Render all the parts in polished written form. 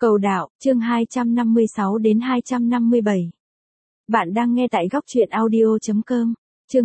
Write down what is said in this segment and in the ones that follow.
Cầu đạo, chương 256 đến 257. Bạn đang nghe tại góc truyện audio.com. Chương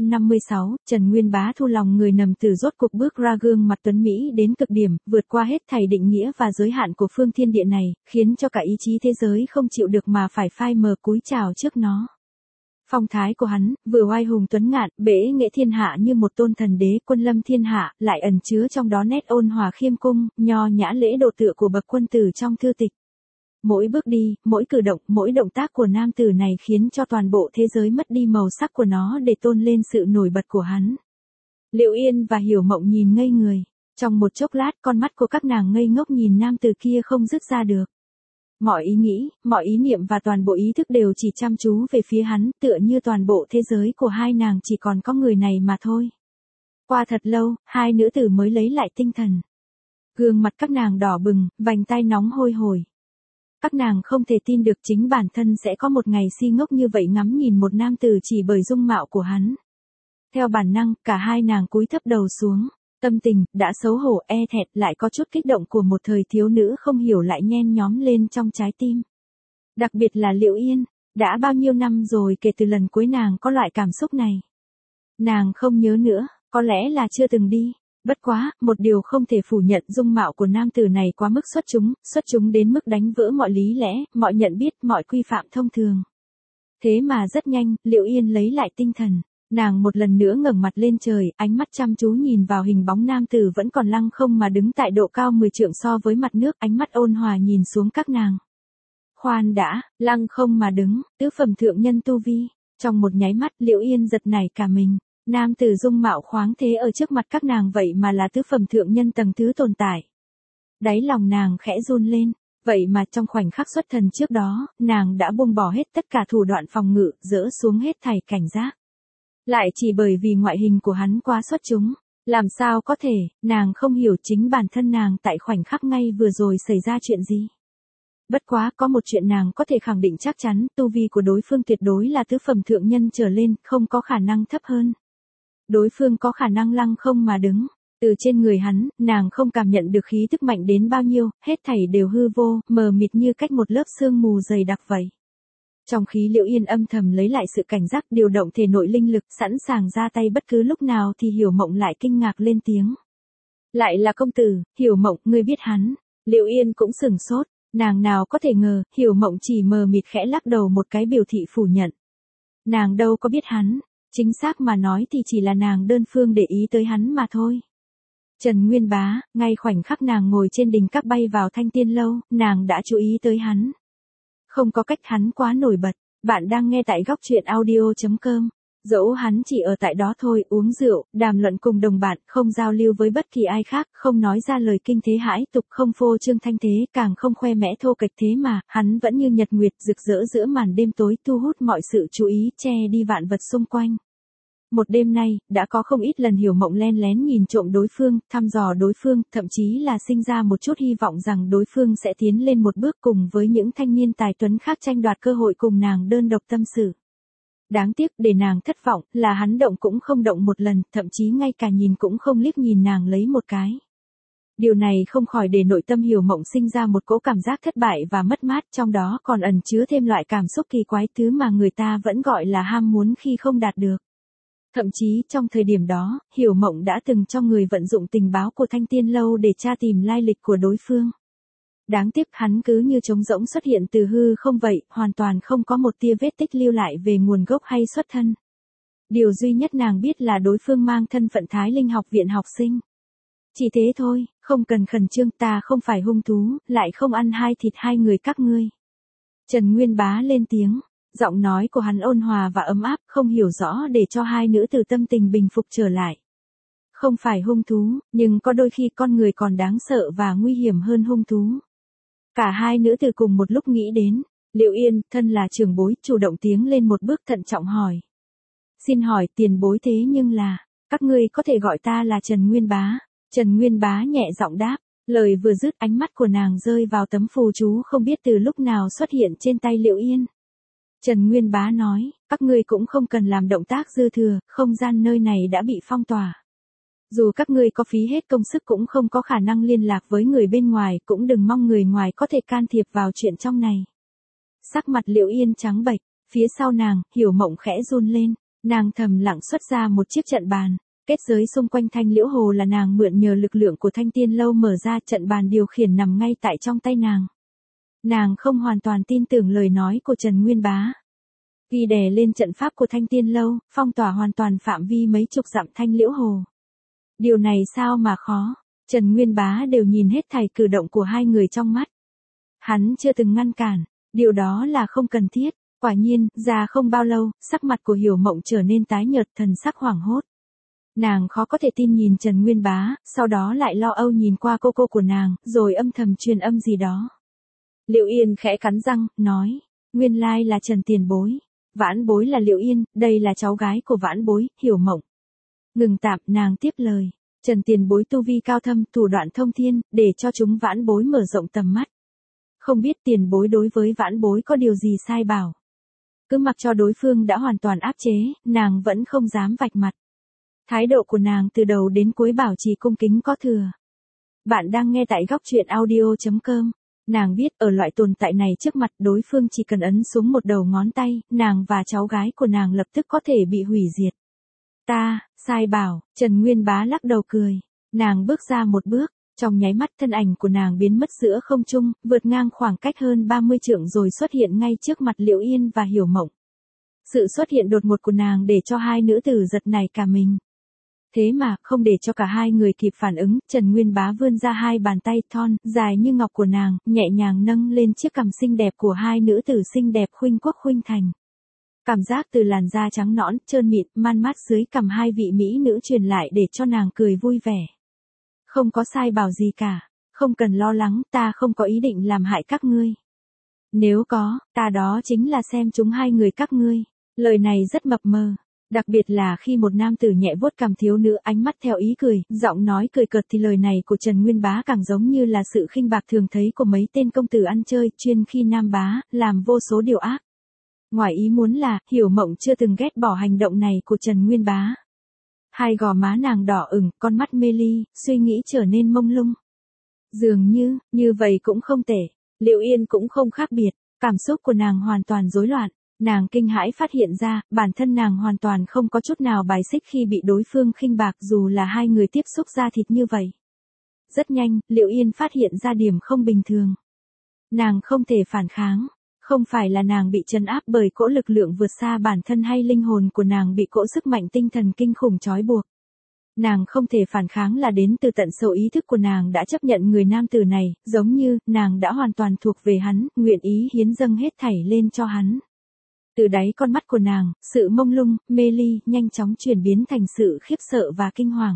256, Trần Nguyên Bá thu lòng người nằm từ rốt cuộc bước ra gương mặt tuấn Mỹ đến cực điểm, vượt qua hết thảy định nghĩa và giới hạn của phương thiên địa này, khiến cho cả ý chí thế giới không chịu được mà phải phai mờ cúi chào trước nó. Phong thái của hắn, vừa oai hùng tuấn ngạn, bệ nghệ thiên hạ như một tôn thần đế quân lâm thiên hạ, lại ẩn chứa trong đó nét ôn hòa khiêm cung, nho nhã lễ độ tựa của bậc quân tử trong thư tịch. Mỗi bước đi, mỗi cử động, mỗi động tác của nam tử này khiến cho toàn bộ thế giới mất đi màu sắc của nó để tôn lên sự nổi bật của hắn. Liệu Yên và Hiểu Mộng nhìn ngây người. Trong một chốc lát con mắt của các nàng ngây ngốc nhìn nam tử kia không dứt ra được. Mọi ý nghĩ, mọi ý niệm và toàn bộ ý thức đều chỉ chăm chú về phía hắn, tựa như toàn bộ thế giới của hai nàng chỉ còn có người này mà thôi. Qua thật lâu, hai nữ tử mới lấy lại tinh thần. Gương mặt các nàng đỏ bừng, vành tai nóng hôi hổi. Các nàng không thể tin được chính bản thân sẽ có một ngày si ngốc như vậy ngắm nhìn một nam tử chỉ bởi dung mạo của hắn. Theo bản năng, cả hai nàng cúi thấp đầu xuống. Tâm tình, đã xấu hổ e thẹn lại có chút kích động của một thời thiếu nữ không hiểu lại nhen nhóm lên trong trái tim. Đặc biệt là Liệu Yên, đã bao nhiêu năm rồi kể từ lần cuối nàng có loại cảm xúc này. Nàng không nhớ nữa, có lẽ là chưa từng đi. Bất quá, một điều không thể phủ nhận dung mạo của nam tử này quá mức xuất chúng đến mức đánh vỡ mọi lý lẽ, mọi nhận biết, mọi quy phạm thông thường. Thế mà rất nhanh, Liệu Yên lấy lại tinh thần. Nàng một lần nữa ngẩng mặt lên trời, ánh mắt chăm chú nhìn vào hình bóng nam tử vẫn còn lăng không mà đứng tại độ cao 10 trượng so với mặt nước, ánh mắt ôn hòa nhìn xuống các nàng. Khoan đã, lăng không mà đứng, tứ phẩm thượng nhân tu vi. Trong một nháy mắt, Liệu Yên giật nảy cả mình. Nam tử dung mạo khoáng thế ở trước mặt các nàng vậy mà là tứ phẩm thượng nhân tầng thứ tồn tại. Đáy lòng nàng khẽ run lên. Vậy mà trong khoảnh khắc xuất thần trước đó, nàng đã buông bỏ hết tất cả thủ đoạn phòng ngự, dỡ xuống hết thảy cảnh giác. Lại chỉ bởi vì ngoại hình của hắn quá xuất chúng. Làm sao có thể, nàng không hiểu chính bản thân nàng tại khoảnh khắc ngay vừa rồi xảy ra chuyện gì. Bất quá có một chuyện nàng có thể khẳng định chắc chắn, tu vi của đối phương tuyệt đối là tứ phẩm thượng nhân trở lên, không có khả năng thấp hơn. Đối phương có khả năng lăng không mà đứng. Từ trên người hắn, nàng không cảm nhận được khí tức mạnh đến bao nhiêu, hết thảy đều hư vô, mờ mịt như cách một lớp sương mù dày đặc vậy. Trong khí Liệu Yên âm thầm lấy lại sự cảnh giác, điều động thể nội linh lực, sẵn sàng ra tay bất cứ lúc nào thì Hiểu Mộng lại kinh ngạc lên tiếng. Lại là công tử, Hiểu Mộng, ngươi biết hắn. Liệu Yên cũng sửng sốt, nàng nào có thể ngờ, Hiểu Mộng chỉ mờ mịt khẽ lắc đầu một cái biểu thị phủ nhận. Nàng đâu có biết hắn, chính xác mà nói thì chỉ là nàng đơn phương để ý tới hắn mà thôi. Trần Nguyên Bá, ngay khoảnh khắc nàng ngồi trên đỉnh các bay vào Thanh Tiên Lâu, nàng đã chú ý tới hắn. Không có cách, hắn quá nổi bật. Bạn đang nghe tại góc truyện audio.com. Dẫu hắn chỉ ở tại đó thôi, uống rượu, đàm luận cùng đồng bạn, không giao lưu với bất kỳ ai khác, không nói ra lời kinh thế hãi tục, không phô trương thanh thế, càng không khoe mẽ thô kệch, thế mà, hắn vẫn như nhật nguyệt rực rỡ giữa màn đêm tối, thu hút mọi sự chú ý, che đi vạn vật xung quanh. Một đêm nay, đã có không ít lần Hiểu Mộng len lén nhìn trộm đối phương, thăm dò đối phương, thậm chí là sinh ra một chút hy vọng rằng đối phương sẽ tiến lên một bước cùng với những thanh niên tài tuấn khác tranh đoạt cơ hội cùng nàng đơn độc tâm sự. Đáng tiếc, để nàng thất vọng, là hắn động cũng không động một lần, thậm chí ngay cả nhìn cũng không liếc nhìn nàng lấy một cái. Điều này không khỏi để nội tâm Hiểu Mộng sinh ra một cỗ cảm giác thất bại và mất mát, trong đó còn ẩn chứa thêm loại cảm xúc kỳ quái, thứ mà người ta vẫn gọi là ham muốn khi không đạt được. Thậm chí trong thời điểm đó, Hiểu Mộng đã từng cho người vận dụng tình báo của Thanh Tiên Lâu để tra tìm lai lịch của đối phương. Đáng tiếc hắn cứ như trống rỗng xuất hiện từ hư không vậy, hoàn toàn không có một tia vết tích lưu lại về nguồn gốc hay xuất thân. Điều duy nhất nàng biết là đối phương mang thân phận Thái Linh học viện học sinh. Chỉ thế thôi, không cần khẩn trương, ta không phải hung thú, lại không ăn hai thịt hai người các ngươi. Trần Nguyên Bá lên tiếng. Giọng nói của hắn ôn hòa và ấm áp, không hiểu rõ để cho hai nữ tử tâm tình bình phục trở lại. Không phải hung thú, nhưng có đôi khi con người còn đáng sợ và nguy hiểm hơn hung thú. Cả hai nữ tử cùng một lúc nghĩ đến. Liệu Yên, thân là trưởng bối, chủ động tiến lên một bước thận trọng hỏi. Xin hỏi tiền bối, thế nhưng là, các ngươi có thể gọi ta là Trần Nguyên Bá. Trần Nguyên Bá nhẹ giọng đáp. Lời vừa dứt, ánh mắt của nàng rơi vào tấm phù chú không biết từ lúc nào xuất hiện trên tay Liệu Yên. Trần Nguyên Bá nói, các ngươi cũng không cần làm động tác dư thừa, không gian nơi này đã bị phong tỏa. Dù các ngươi có phí hết công sức cũng không có khả năng liên lạc với người bên ngoài, cũng đừng mong người ngoài có thể can thiệp vào chuyện trong này. Sắc mặt Liệu Yên trắng bệch, phía sau nàng, Hiểu Mộng khẽ run lên, nàng thầm lặng xuất ra một chiếc trận bàn. Kết giới xung quanh Thanh Liễu Hồ là nàng mượn nhờ lực lượng của Thanh Tiên Lâu mở ra, trận bàn điều khiển nằm ngay tại trong tay nàng. Nàng không hoàn toàn tin tưởng lời nói của Trần Nguyên Bá. Ghi đè lên trận pháp của Thanh Tiên Lâu, phong tỏa hoàn toàn phạm vi mấy chục dặm Thanh Liễu Hồ. Điều này sao mà khó, Trần Nguyên Bá đều nhìn hết thảy cử động của hai người trong mắt. Hắn chưa từng ngăn cản, điều đó là không cần thiết. Quả nhiên, ra không bao lâu, sắc mặt của Hiểu Mộng trở nên tái nhợt, thần sắc hoảng hốt. Nàng khó có thể tin nhìn Trần Nguyên Bá, sau đó lại lo âu nhìn qua cô của nàng, rồi âm thầm truyền âm gì đó. Liệu Yên khẽ cắn răng, nói, nguyên lai là Trần tiền bối. Vãn bối là Liệu Yên, đây là cháu gái của vãn bối, Hiểu Mộng. Ngừng tạm, nàng tiếp lời, Trần tiền bối tu vi cao thâm, thủ đoạn thông thiên, để cho chúng vãn bối mở rộng tầm mắt. Không biết tiền bối đối với vãn bối có điều gì sai bảo. Cứ mặc cho đối phương đã hoàn toàn áp chế, nàng vẫn không dám vạch mặt. Thái độ của nàng từ đầu đến cuối bảo trì cung kính có thừa. Bạn đang nghe tại góc truyện audio.com. Nàng biết ở loại tồn tại này trước mặt đối phương chỉ cần ấn xuống một đầu ngón tay, nàng và cháu gái của nàng lập tức có thể bị hủy diệt. Ta, sai bảo, Trần Nguyên Bá lắc đầu cười. Nàng bước ra một bước, trong nháy mắt thân ảnh của nàng biến mất giữa không trung, vượt ngang khoảng cách hơn 30 trượng rồi xuất hiện ngay trước mặt Liệu Yên và Hiểu Mộng. Sự xuất hiện đột ngột của nàng để cho hai nữ tử giật nảy cả mình. Thế mà, không để cho cả hai người kịp phản ứng, Trần Nguyên Bá vươn ra hai bàn tay thon, dài như ngọc của nàng, nhẹ nhàng nâng lên chiếc cằm xinh đẹp của hai nữ tử xinh đẹp khuynh quốc khuynh thành. Cảm giác từ làn da trắng nõn, trơn mịn, man mát dưới cằm hai vị mỹ nữ truyền lại để cho nàng cười vui vẻ. Không có sai bảo gì cả, không cần lo lắng, ta không có ý định làm hại các ngươi. Nếu có, ta đó chính là xem chúng hai người các ngươi. Lời này rất mập mờ. Đặc biệt là khi một nam tử nhẹ vuốt cằm thiếu nữ ánh mắt theo ý cười, giọng nói cười cợt thì lời này của Trần Nguyên Bá càng giống như là sự khinh bạc thường thấy của mấy tên công tử ăn chơi, chuyên khi nam bá, làm vô số điều ác. Ngoài ý muốn là, Hiểu Mộng chưa từng ghét bỏ hành động này của Trần Nguyên Bá. Hai gò má nàng đỏ ửng, con mắt mê ly, suy nghĩ trở nên mông lung. Dường như vậy cũng không tệ, Liệu Yên cũng không khác biệt, cảm xúc của nàng hoàn toàn rối loạn. Nàng kinh hãi phát hiện ra, bản thân nàng hoàn toàn không có chút nào bài xích khi bị đối phương khinh bạc dù là hai người tiếp xúc da thịt như vậy. Rất nhanh, Liệu Yên phát hiện ra điểm không bình thường. Nàng không thể phản kháng, không phải là nàng bị trấn áp bởi cỗ lực lượng vượt xa bản thân hay linh hồn của nàng bị cỗ sức mạnh tinh thần kinh khủng trói buộc. Nàng không thể phản kháng là đến từ tận sâu ý thức của nàng đã chấp nhận người nam tử này, giống như, nàng đã hoàn toàn thuộc về hắn, nguyện ý hiến dâng hết thảy lên cho hắn. Từ đáy con mắt của nàng, sự mông lung, mê ly, nhanh chóng chuyển biến thành sự khiếp sợ và kinh hoàng.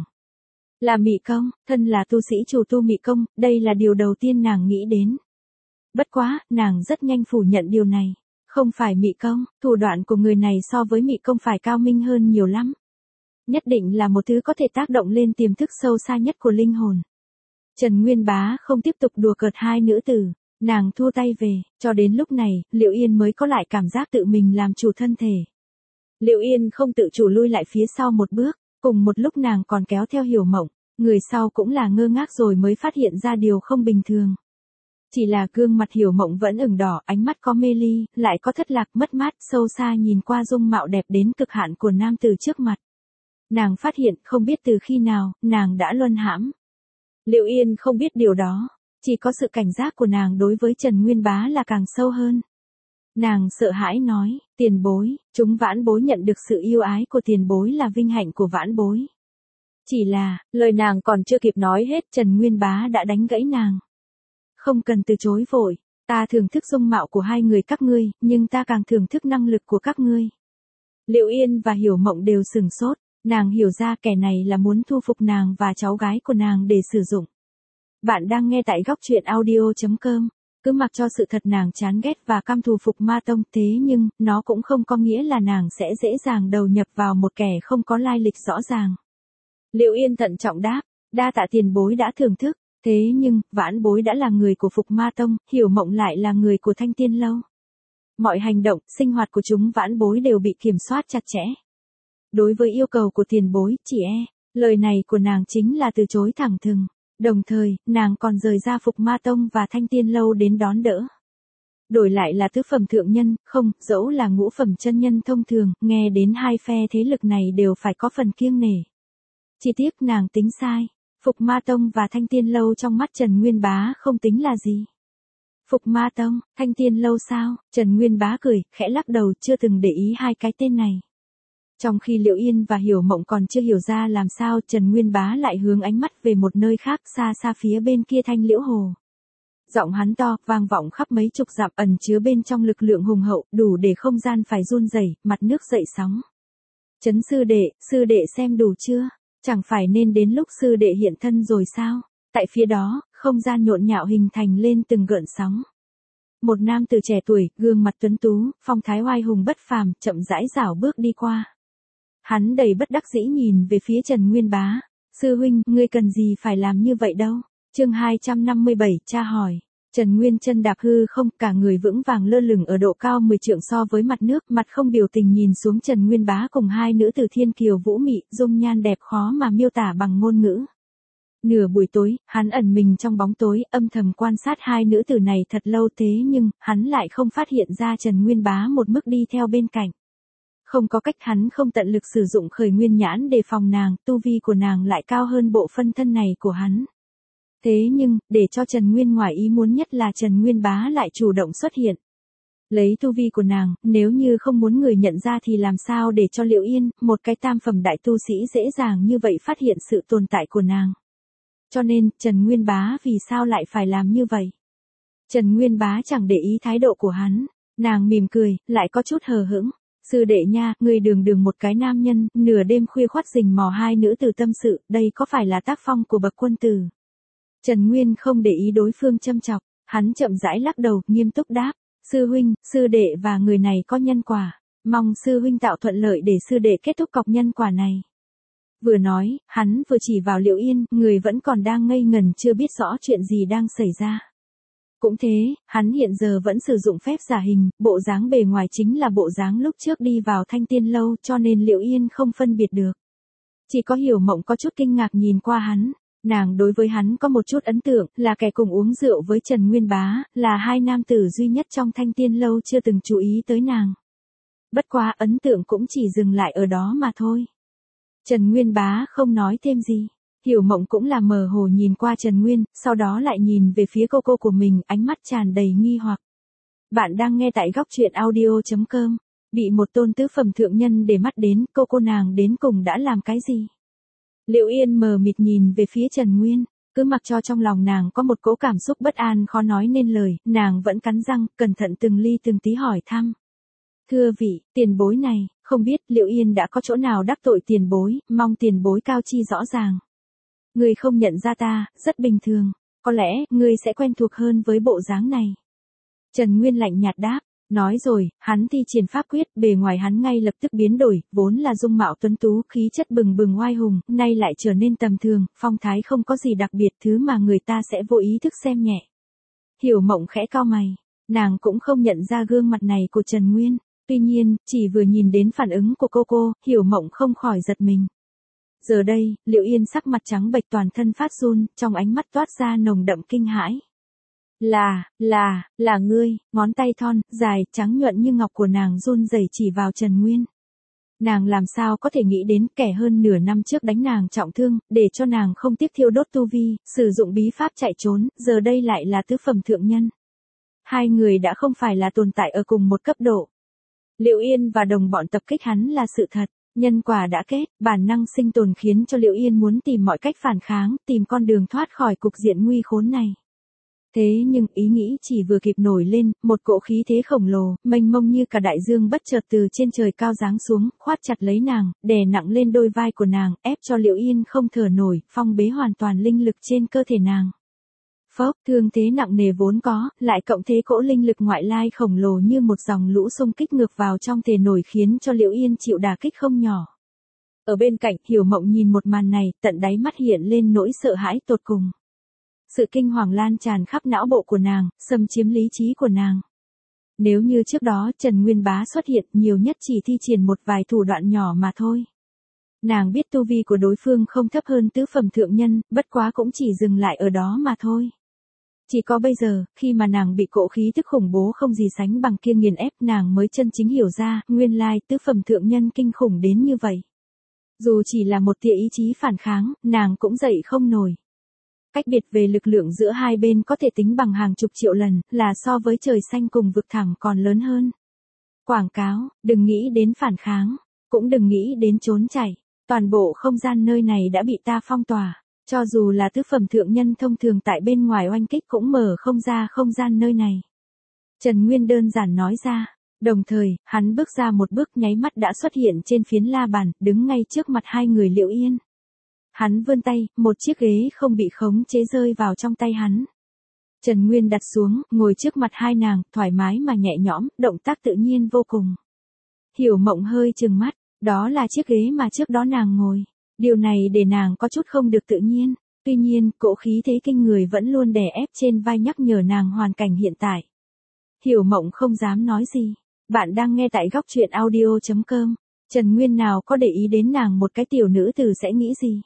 Là mị công, thân là tu sĩ chủ tu mị công, đây là điều đầu tiên nàng nghĩ đến. Bất quá, nàng rất nhanh phủ nhận điều này. Không phải mị công, thủ đoạn của người này so với mị công phải cao minh hơn nhiều lắm. Nhất định là một thứ có thể tác động lên tiềm thức sâu xa nhất của linh hồn. Trần Nguyên Bá không tiếp tục đùa cợt hai nữ tử. Nàng thua tay về, cho đến lúc này, Liệu Yên mới có lại cảm giác tự mình làm chủ thân thể. Liệu Yên không tự chủ lui lại phía sau một bước, cùng một lúc nàng còn kéo theo Hiểu Mộng, người sau cũng là ngơ ngác rồi mới phát hiện ra điều không bình thường. Chỉ là gương mặt Hiểu Mộng vẫn ửng đỏ, ánh mắt có mê ly, lại có thất lạc mất mát, sâu xa nhìn qua dung mạo đẹp đến cực hạn của nam tử trước mặt. Nàng phát hiện không biết từ khi nào, nàng đã luân hãm. Liệu Yên không biết điều đó. Chỉ có sự cảnh giác của nàng đối với Trần Nguyên Bá là càng sâu hơn. Nàng sợ hãi nói, tiền bối, chúng vãn bối nhận được sự yêu ái của tiền bối là vinh hạnh của vãn bối. Chỉ là, lời nàng còn chưa kịp nói hết, Trần Nguyên Bá đã đánh gãy nàng. Không cần từ chối vội, ta thưởng thức dung mạo của hai người các ngươi, nhưng ta càng thưởng thức năng lực của các ngươi. Liệu Yên và Hiểu Mộng đều sửng sốt, nàng hiểu ra kẻ này là muốn thu phục nàng và cháu gái của nàng để sử dụng. Bạn đang nghe tại góc truyện audio.com. Cứ mặc cho sự thật nàng chán ghét và căm thù Phục Ma Tông, thế nhưng, nó cũng không có nghĩa là nàng sẽ dễ dàng đầu nhập vào một kẻ không có lai lịch rõ ràng. Liệu Yên thận trọng đáp, đa tạ tiền bối đã thưởng thức, thế nhưng, vãn bối đã là người của Phục Ma Tông, Hiểu Mộng lại là người của Thanh Tiên Lâu. Mọi hành động, sinh hoạt của chúng vãn bối đều bị kiểm soát chặt chẽ. Đối với yêu cầu của tiền bối, chỉ Lời này của nàng chính là từ chối thẳng thừng. Đồng thời, nàng còn rời ra Phục Ma Tông và Thanh Tiên Lâu đến đón đỡ. Đổi lại là tứ phẩm thượng nhân, không, dẫu là ngũ phẩm chân nhân thông thường, nghe đến hai phe thế lực này đều phải có phần kiêng nể. Chỉ tiếc nàng tính sai. Phục Ma Tông và Thanh Tiên Lâu trong mắt Trần Nguyên Bá không tính là gì. Phục Ma Tông, Thanh Tiên Lâu sao? Trần Nguyên Bá cười, khẽ lắc đầu, chưa từng để ý hai cái tên này. Trong khi Liễu Yên và Hiểu Mộng còn chưa hiểu ra làm sao, Trần Nguyên Bá lại hướng ánh mắt về một nơi khác, xa xa phía bên kia Thanh Liễu Hồ. Giọng hắn to, vang vọng khắp mấy chục dặm, ẩn chứa bên trong lực lượng hùng hậu, đủ để không gian phải run rẩy, mặt nước dậy sóng. Trấn sư đệ xem đủ chưa? Chẳng phải nên đến lúc sư đệ hiện thân rồi sao? Tại phía đó, không gian nhộn nhạo hình thành lên từng gợn sóng. Một nam tử trẻ tuổi, gương mặt tuấn tú, phong thái oai hùng bất phàm, chậm rãi rảo bước đi qua. Hắn đầy bất đắc dĩ nhìn về phía Trần Nguyên Bá. Sư huynh, ngươi cần gì phải làm như vậy đâu? Chương 257, tra hỏi. Trần Nguyên chân đạp hư không, cả người vững vàng lơ lửng ở độ cao 10 trượng so với mặt nước, mặt không biểu tình nhìn xuống Trần Nguyên Bá cùng hai nữ tử thiên kiều vũ mị, dung nhan đẹp khó mà miêu tả bằng ngôn ngữ. Nửa buổi tối, hắn ẩn mình trong bóng tối, âm thầm quan sát hai nữ tử này thật lâu, thế nhưng, hắn lại không phát hiện ra Trần Nguyên Bá một bước đi theo bên cạnh. Không có cách, hắn không tận lực sử dụng khởi nguyên nhãn đề phòng nàng, tu vi của nàng lại cao hơn bộ phân thân này của hắn. Thế nhưng, để cho Trần Nguyên ngoài ý muốn nhất là Trần Nguyên Bá lại chủ động xuất hiện. Lấy tu vi của nàng, nếu như không muốn người nhận ra thì làm sao để cho Liễu Yên, một cái tam phẩm đại tu sĩ dễ dàng như vậy phát hiện sự tồn tại của nàng. Cho nên, Trần Nguyên Bá vì sao lại phải làm như vậy? Trần Nguyên Bá chẳng để ý thái độ của hắn. Nàng mỉm cười, lại có chút hờ hững. Sư đệ nha, người đường một cái nam nhân, nửa đêm khuya khoắt rình mò hai nữ tử tâm sự, đây có phải là tác phong của bậc quân tử? Trần Nguyên không để ý đối phương châm chọc, hắn chậm rãi lắc đầu, nghiêm túc đáp. Sư huynh, sư đệ và người này có nhân quả. Mong sư huynh tạo thuận lợi để sư đệ kết thúc cọc nhân quả này. Vừa nói, hắn vừa chỉ vào Liễu Yên, người vẫn còn đang ngây ngần chưa biết rõ chuyện gì đang xảy ra. Cũng thế, hắn hiện giờ vẫn sử dụng phép giả hình, bộ dáng bề ngoài chính là bộ dáng lúc trước đi vào Thanh Tiên Lâu, cho nên Liễu Yên không phân biệt được. Chỉ có Hiểu Mộng có chút kinh ngạc nhìn qua hắn. Nàng đối với hắn có một chút ấn tượng, là kẻ cùng uống rượu với Trần Nguyên Bá, là hai nam tử duy nhất trong Thanh Tiên Lâu chưa từng chú ý tới nàng. Bất quá ấn tượng cũng chỉ dừng lại ở đó mà thôi. Trần Nguyên Bá không nói thêm gì. Hiểu Mộng cũng là mờ hồ nhìn qua Trần Nguyên, sau đó lại nhìn về phía cô của mình, ánh mắt tràn đầy nghi hoặc. Bạn đang nghe tại góc truyện audio.com. Bị một tôn tứ phẩm thượng nhân để mắt đến, cô nàng đến cùng đã làm cái gì? Liễu Yên mờ mịt nhìn về phía Trần Nguyên, cứ mặc cho trong lòng nàng có một cỗ cảm xúc bất an khó nói nên lời, nàng vẫn cắn răng, cẩn thận từng ly từng tí hỏi thăm. Thưa vị, tiền bối này, không biết Liễu Yên đã có chỗ nào đắc tội tiền bối, mong tiền bối cao chi rõ ràng. Ngươi không nhận ra ta, rất bình thường, có lẽ, ngươi sẽ quen thuộc hơn với bộ dáng này. Trần Nguyên lạnh nhạt đáp, nói rồi, hắn thi triển pháp quyết, bề ngoài hắn ngay lập tức biến đổi, vốn là dung mạo tuấn tú, khí chất bừng bừng oai hùng, nay lại trở nên tầm thường, phong thái không có gì đặc biệt, thứ mà người ta sẽ vô ý thức xem nhẹ. Hiểu Mộng khẽ cau mày, nàng cũng không nhận ra gương mặt này của Trần Nguyên, tuy nhiên, chỉ vừa nhìn đến phản ứng của cô, Hiểu Mộng không khỏi giật mình. Giờ đây, Liễu Yên sắc mặt trắng bệch toàn thân phát run, trong ánh mắt toát ra nồng đậm kinh hãi. Là ngươi, ngón tay thon, dài, trắng nhuận như ngọc của nàng run rẩy chỉ vào Trần Nguyên. Nàng làm sao có thể nghĩ đến kẻ hơn nửa năm trước đánh nàng trọng thương, để cho nàng không tiếc thiêu đốt tu vi, sử dụng bí pháp chạy trốn, giờ đây lại là tứ phẩm thượng nhân. Hai người đã không phải là tồn tại ở cùng một cấp độ. Liễu Yên và đồng bọn tập kích hắn là sự thật. Nhân quả đã kết, bản năng sinh tồn khiến cho Liễu Yên muốn tìm mọi cách phản kháng, tìm con đường thoát khỏi cục diện nguy khốn này. Thế nhưng ý nghĩ chỉ vừa kịp nổi lên, một cỗ khí thế khổng lồ, mênh mông như cả đại dương bất chợt từ trên trời cao giáng xuống, khoát chặt lấy nàng, đè nặng lên đôi vai của nàng, ép cho Liễu Yên không thở nổi, phong bế hoàn toàn linh lực trên cơ thể nàng. Phốc, thương thế nặng nề vốn có, lại cộng thế cỗ linh lực ngoại lai khổng lồ như một dòng lũ xung kích ngược vào trong thể nổi khiến cho Liễu Yên chịu đả kích không nhỏ. Ở bên cạnh, Hiểu Mộng nhìn một màn này, tận đáy mắt hiện lên nỗi sợ hãi tột cùng. Sự kinh hoàng lan tràn khắp não bộ của nàng, xâm chiếm lý trí của nàng. Nếu như trước đó Trần Nguyên Bá xuất hiện, nhiều nhất chỉ thi triển một vài thủ đoạn nhỏ mà thôi. Nàng biết tu vi của đối phương không thấp hơn tứ phẩm thượng nhân, bất quá cũng chỉ dừng lại ở đó mà thôi. Chỉ có bây giờ, khi mà nàng bị cỗ khí tức khủng bố không gì sánh bằng kia nghiền ép, nàng mới chân chính hiểu ra, nguyên lai tứ phẩm thượng nhân kinh khủng đến như vậy. Dù chỉ là một tia ý chí phản kháng, nàng cũng dậy không nổi. Cách biệt về lực lượng giữa hai bên có thể tính bằng hàng chục triệu lần, là so với trời xanh cùng vực thẳm còn lớn hơn. Quảng cáo, đừng nghĩ đến phản kháng, cũng đừng nghĩ đến trốn chạy. Toàn bộ không gian nơi này đã bị ta phong tỏa. Cho dù là tứ phẩm thượng nhân thông thường tại bên ngoài oanh kích cũng mở không ra không gian nơi này. Trần Nguyên đơn giản nói ra. Đồng thời, hắn bước ra một bước nháy mắt đã xuất hiện trên phiến la bàn, đứng ngay trước mặt hai người Liễu Yên. Hắn vươn tay, một chiếc ghế không bị khống chế rơi vào trong tay hắn. Trần Nguyên đặt xuống, ngồi trước mặt hai nàng, thoải mái mà nhẹ nhõm, động tác tự nhiên vô cùng. Hiểu Mộng hơi trừng mắt, đó là chiếc ghế mà trước đó nàng ngồi. Điều này để nàng có chút không được tự nhiên, tuy nhiên, cỗ khí thế kinh người vẫn luôn đè ép trên vai nhắc nhở nàng hoàn cảnh hiện tại. Hiểu Mộng không dám nói gì. Bạn đang nghe tại góc truyện audio.com. Trần Nguyên nào có để ý đến nàng một cái tiểu nữ tử sẽ nghĩ gì.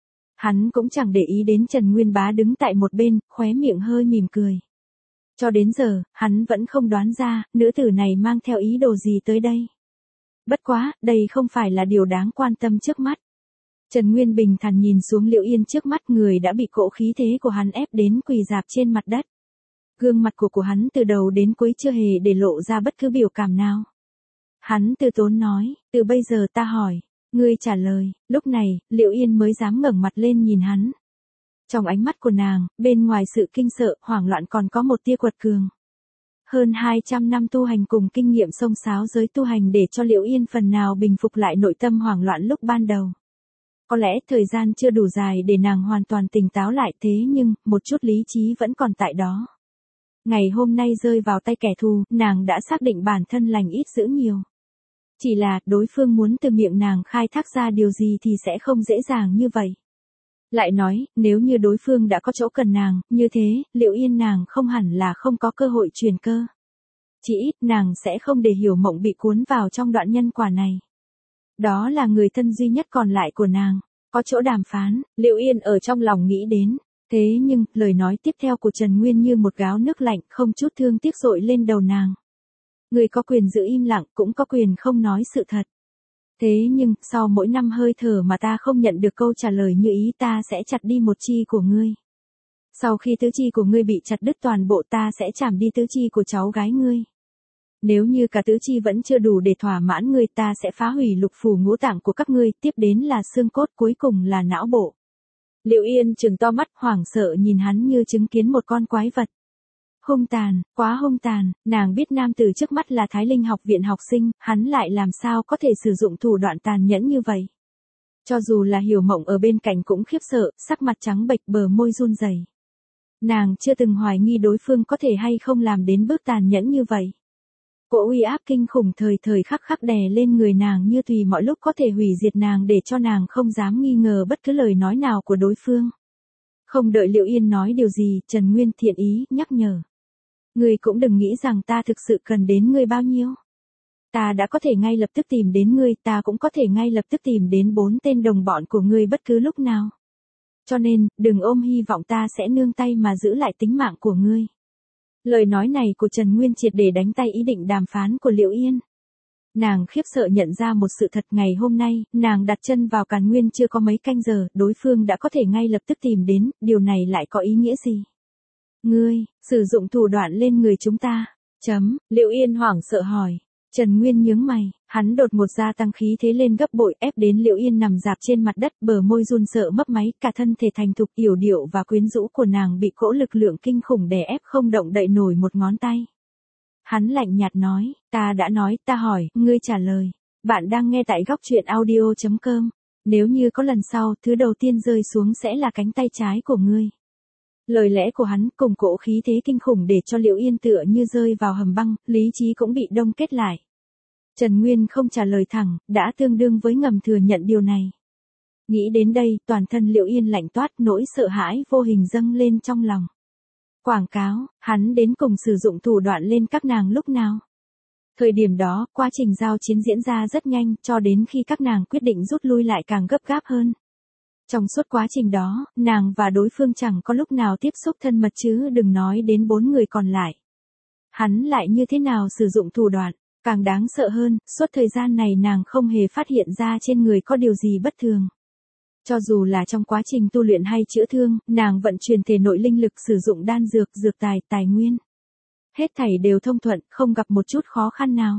Hắn cũng chẳng để ý đến Trần Nguyên Bá đứng tại một bên, khóe miệng hơi mỉm cười. Cho đến giờ, hắn vẫn không đoán ra, nữ tử này mang theo ý đồ gì tới đây. Bất quá, đây không phải là điều đáng quan tâm trước mắt. Trần Nguyên bình thản nhìn xuống Liễu Yên trước mắt, người đã bị cỗ khí thế của hắn ép đến quỳ rạp trên mặt đất. Gương mặt của hắn từ đầu đến cuối chưa hề để lộ ra bất cứ biểu cảm nào. Hắn từ tốn nói, từ bây giờ ta hỏi, ngươi trả lời. Lúc này, Liễu Yên mới dám ngẩng mặt lên nhìn hắn. Trong ánh mắt của nàng, bên ngoài sự kinh sợ, hoảng loạn còn có một tia quật cường. Hơn 200 năm tu hành cùng kinh nghiệm xông xáo giới tu hành để cho Liễu Yên phần nào bình phục lại nội tâm hoảng loạn lúc ban đầu. Có lẽ thời gian chưa đủ dài để nàng hoàn toàn tỉnh táo lại, thế nhưng, một chút lý trí vẫn còn tại đó. Ngày hôm nay rơi vào tay kẻ thù, nàng đã xác định bản thân lành ít dữ nhiều. Chỉ là, đối phương muốn từ miệng nàng khai thác ra điều gì thì sẽ không dễ dàng như vậy. Lại nói, nếu như đối phương đã có chỗ cần nàng, như thế, Liễu Yên nàng không hẳn là không có cơ hội truyền cơ. Chỉ ít nàng sẽ không để Hiểu Mộng bị cuốn vào trong đoạn nhân quả này. Đó là người thân duy nhất còn lại của nàng, có chỗ đàm phán, Liễu Yên ở trong lòng nghĩ đến. Thế nhưng, lời nói tiếp theo của Trần Nguyên như một gáo nước lạnh không chút thương tiếc dội lên đầu nàng. Người có quyền giữ im lặng, cũng có quyền không nói sự thật. Thế nhưng, sau mỗi năm hơi thở mà ta không nhận được câu trả lời như ý, ta sẽ chặt đi một chi của ngươi. Sau khi tứ chi của ngươi bị chặt đứt toàn bộ, ta sẽ chảm đi tứ chi của cháu gái ngươi. Nếu như cả tứ chi vẫn chưa đủ để thỏa mãn ngươi, ta sẽ phá hủy lục phủ ngũ tạng của các ngươi, tiếp đến là xương cốt, cuối cùng là não bộ. Liễu Yên trừng to mắt hoảng sợ nhìn hắn như chứng kiến một con quái vật. Hung tàn, quá hung tàn, nàng biết nam tử trước mắt là Thái Linh học viện học sinh, hắn lại làm sao có thể sử dụng thủ đoạn tàn nhẫn như vậy. Cho dù là Hiểu Mộng ở bên cạnh cũng khiếp sợ, sắc mặt trắng bệch, bờ môi run rẩy. Nàng chưa từng hoài nghi đối phương có thể hay không làm đến bước tàn nhẫn như vậy. Cỗ uy áp kinh khủng thời thời khắc khắc đè lên người nàng như tùy mọi lúc có thể hủy diệt nàng, để cho nàng không dám nghi ngờ bất cứ lời nói nào của đối phương. Không đợi Liễu Yên nói điều gì, Trần Nguyên thiện ý nhắc nhở. Ngươi cũng đừng nghĩ rằng ta thực sự cần đến ngươi bao nhiêu. Ta đã có thể ngay lập tức tìm đến ngươi, ta cũng có thể ngay lập tức tìm đến 4 tên đồng bọn của ngươi bất cứ lúc nào. Cho nên, đừng ôm hy vọng ta sẽ nương tay mà giữ lại tính mạng của ngươi. Lời nói này của Trần Nguyên triệt để đánh tay ý định đàm phán của Liễu Yên. Nàng khiếp sợ nhận ra một sự thật, ngày hôm nay, nàng đặt chân vào Càn Nguyên chưa có mấy canh giờ, đối phương đã có thể ngay lập tức tìm đến, điều này lại có ý nghĩa gì? Ngươi, sử dụng thủ đoạn lên người chúng ta. Liễu Yên hoảng sợ hỏi. Trần Nguyên nhướng mày, hắn đột ngột gia tăng khí thế lên gấp bội, ép đến Liễu Yên nằm rạp trên mặt đất, bờ môi run sợ mấp máy, cả thân thể thành thục, yểu điệu và quyến rũ của nàng bị cỗ lực lượng kinh khủng đè ép không động đậy nổi một ngón tay. Hắn lạnh nhạt nói, ta đã nói, ta hỏi, ngươi trả lời. Bạn đang nghe tại góc truyện audio.com. Nếu như có lần sau, thứ đầu tiên rơi xuống sẽ là cánh tay trái của ngươi. Lời lẽ của hắn cùng cỗ khí thế kinh khủng để cho Liễu Yên tựa như rơi vào hầm băng, lý trí cũng bị đông kết lại. Trần Nguyên không trả lời thẳng, đã tương đương với ngầm thừa nhận điều này. Nghĩ đến đây, toàn thân Liễu Yên lạnh toát, nỗi sợ hãi vô hình dâng lên trong lòng. Quảng cáo, hắn đến cùng sử dụng thủ đoạn lên các nàng lúc nào? Thời điểm đó, quá trình giao chiến diễn ra rất nhanh, cho đến khi các nàng quyết định rút lui lại càng gấp gáp hơn. Trong suốt quá trình đó, nàng và đối phương chẳng có lúc nào tiếp xúc thân mật chứ đừng nói đến 4 người còn lại. Hắn lại như thế nào sử dụng thủ đoạn, càng đáng sợ hơn, suốt thời gian này nàng không hề phát hiện ra trên người có điều gì bất thường. Cho dù là trong quá trình tu luyện hay chữa thương, nàng vận chuyển thể nội linh lực sử dụng đan dược, dược tài nguyên. Hết thảy đều thông thuận, không gặp một chút khó khăn nào.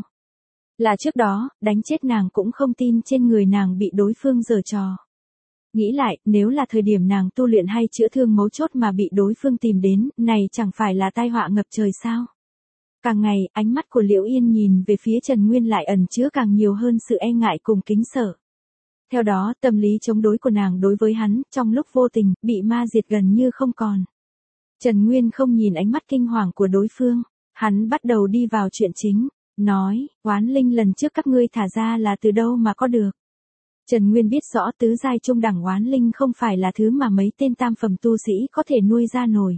Là trước đó, đánh chết nàng cũng không tin trên người nàng bị đối phương giở trò. Nghĩ lại, nếu là thời điểm nàng tu luyện hay chữa thương mấu chốt mà bị đối phương tìm đến, này chẳng phải là tai họa ngập trời sao? Càng ngày, ánh mắt của Liễu Yên nhìn về phía Trần Nguyên lại ẩn chứa càng nhiều hơn sự e ngại cùng kính sợ. Theo đó, tâm lý chống đối của nàng đối với hắn, trong lúc vô tình, bị ma diệt gần như không còn. Trần Nguyên không nhìn ánh mắt kinh hoàng của đối phương, hắn bắt đầu đi vào chuyện chính, nói, oán linh lần trước các ngươi thả ra là từ đâu mà có được. Trần Nguyên biết rõ tứ giai trung đẳng oán linh không phải là thứ mà mấy tên tam phẩm tu sĩ có thể nuôi ra nổi.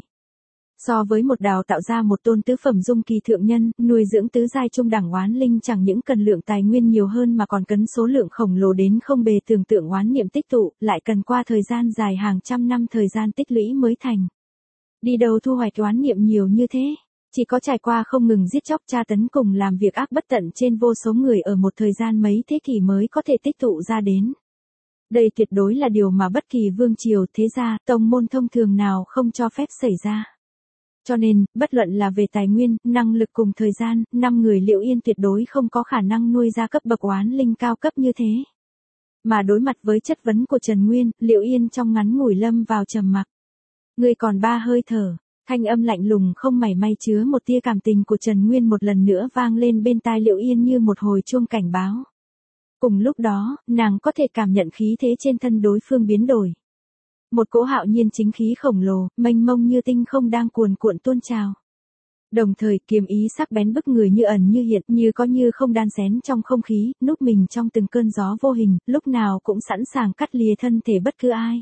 So với một đào tạo ra một tôn tứ phẩm dung kỳ thượng nhân, nuôi dưỡng tứ giai trung đẳng oán linh chẳng những cần lượng tài nguyên nhiều hơn mà còn cần số lượng khổng lồ đến không bề tưởng tượng oán niệm tích tụ, lại cần qua thời gian dài hàng trăm năm thời gian tích lũy mới thành. Đi đâu thu hoạch oán niệm nhiều như thế? Chỉ có trải qua không ngừng giết chóc tra tấn cùng làm việc ác bất tận trên vô số người ở một thời gian mấy thế kỷ mới có thể tích tụ ra đến. Đây tuyệt đối là điều mà bất kỳ vương triều, thế gia, tông môn thông thường nào không cho phép xảy ra. Cho nên, bất luận là về tài nguyên, năng lực cùng thời gian, 5 người Liễu Yên tuyệt đối không có khả năng nuôi ra cấp bậc oán linh cao cấp như thế. Mà đối mặt với chất vấn của Trần Nguyên, Liễu Yên trong ngắn ngủi lâm vào trầm mặc. Ngươi còn 3 hơi thở. Thanh âm lạnh lùng không mảy may chứa một tia cảm tình của Trần Nguyên một lần nữa vang lên bên tai Liễu Yên như một hồi chuông cảnh báo. Cùng lúc đó, nàng có thể cảm nhận khí thế trên thân đối phương biến đổi. Một cỗ hạo nhiên chính khí khổng lồ, mênh mông như tinh không đang cuồn cuộn tuôn trào. Đồng thời, kiếm ý sắc bén bức người như ẩn như hiện, như có như không đan xén trong không khí, núp mình trong từng cơn gió vô hình, lúc nào cũng sẵn sàng cắt lìa thân thể bất cứ ai.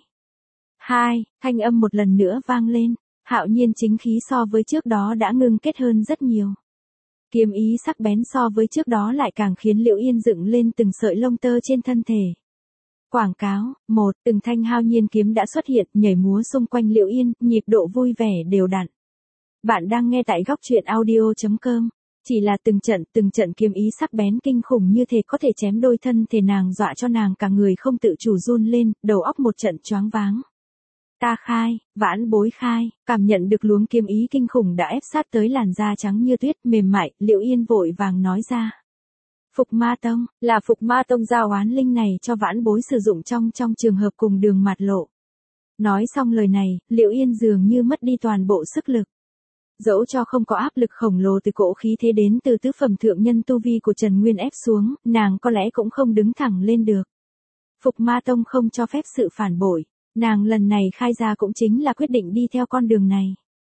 Thanh âm một lần nữa vang lên. Hạo nhiên chính khí so với trước đó đã ngưng kết hơn rất nhiều. Kiếm ý sắc bén so với trước đó lại càng khiến Liễu Yên dựng lên từng sợi lông tơ trên thân thể. Quảng cáo, từng thanh hạo nhiên kiếm đã xuất hiện, nhảy múa xung quanh Liễu Yên, nhịp độ vui vẻ đều đặn. Bạn đang nghe tại góc truyện audio.com. Chỉ là từng trận kiếm ý sắc bén kinh khủng như thế có thể chém đôi thân thể nàng, dọa cho nàng cả người không tự chủ run lên, đầu óc một trận choáng váng. Ta khai, vãn bối khai, cảm nhận được luống kiếm ý kinh khủng đã ép sát tới làn da trắng như tuyết mềm mại, Liễu Yên vội vàng nói ra. Phục Ma Tông, là Phục Ma Tông giao oán linh này cho vãn bối sử dụng trong trường hợp cùng đường mạt lộ. Nói xong lời này, Liễu Yên dường như mất đi toàn bộ sức lực. Dẫu cho không có áp lực khổng lồ từ cỗ khí thế đến từ tứ phẩm thượng nhân tu vi của Trần Nguyên ép xuống, nàng có lẽ cũng không đứng thẳng lên được. Phục Ma Tông không cho phép sự phản bội. Nàng lần này khai ra cũng chính là quyết định đi theo con đường này.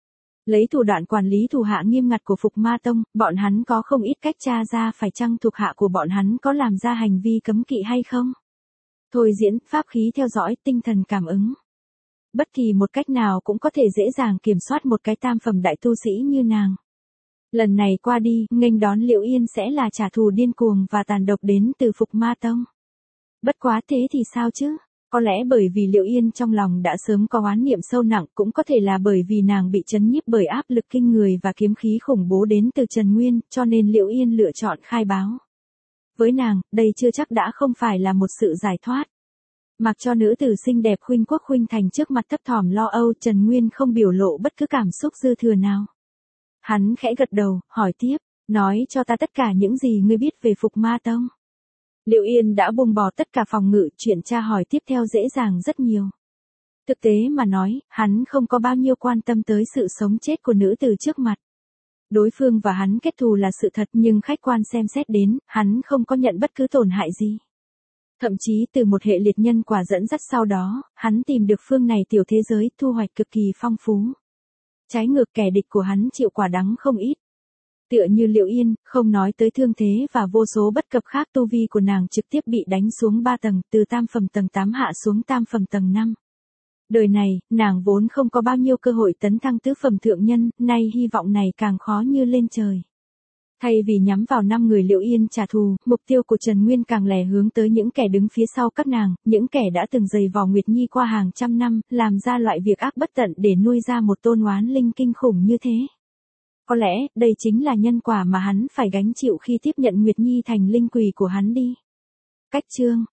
Lấy thủ đoạn quản lý thủ hạ nghiêm ngặt của Phục Ma Tông, bọn hắn có không ít cách tra ra phải chăng thuộc hạ của bọn hắn có làm ra hành vi cấm kỵ hay không. Thôi diễn, pháp khí theo dõi, tinh thần cảm ứng. Bất kỳ một cách nào cũng có thể dễ dàng kiểm soát một cái tam phẩm đại tu sĩ như nàng. Lần này qua đi, nghênh đón Liễu Yên sẽ là trả thù điên cuồng và tàn độc đến từ Phục Ma Tông. Bất quá thế thì sao chứ? Có lẽ bởi vì Liễu Yên trong lòng đã sớm có oán niệm sâu nặng, cũng có thể là bởi vì nàng bị chấn nhiếp bởi áp lực kinh người và kiếm khí khủng bố đến từ Trần Nguyên, cho nên Liễu Yên lựa chọn khai báo. Với nàng, đây chưa chắc đã không phải là một sự giải thoát. Mặc cho nữ tử xinh đẹp khuynh quốc khuynh thành trước mặt thấp thỏm lo âu, Trần Nguyên không biểu lộ bất cứ cảm xúc dư thừa nào. Hắn khẽ gật đầu, hỏi tiếp, nói cho ta tất cả những gì ngươi biết về Phục Ma Tông. Liễu Yên đã buông bỏ tất cả phòng ngự, chuyện tra hỏi tiếp theo dễ dàng rất nhiều. Thực tế mà nói, hắn không có bao nhiêu quan tâm tới sự sống chết của nữ tử trước mặt. Đối phương và hắn kết thù là sự thật, nhưng khách quan xem xét đến, hắn không có nhận bất cứ tổn hại gì. Thậm chí từ một hệ liệt nhân quả dẫn dắt sau đó, hắn tìm được phương này tiểu thế giới, thu hoạch cực kỳ phong phú. Trái ngược kẻ địch của hắn chịu quả đắng không ít. Tựa như Liễu Yên, không nói tới thương thế và vô số bất cập khác, tu vi của nàng trực tiếp bị đánh xuống 3 tầng, từ tam phẩm tầng 8 hạ xuống tam phẩm tầng 5. Đời này, nàng vốn không có bao nhiêu cơ hội tấn thăng tứ phẩm thượng nhân, nay hy vọng này càng khó như lên trời. Thay vì nhắm vào 5 người Liệu Yên trả thù, mục tiêu của Trần Nguyên càng lẻ hướng tới những kẻ đứng phía sau các nàng, những kẻ đã từng giày vò Nguyệt Nhi qua hàng trăm năm, làm ra loại việc ác bất tận để nuôi ra một tôn oán linh kinh khủng như thế. Có lẽ, đây chính là nhân quả mà hắn phải gánh chịu khi tiếp nhận Nguyệt Nhi thành linh quỷ của hắn đi. Cách chương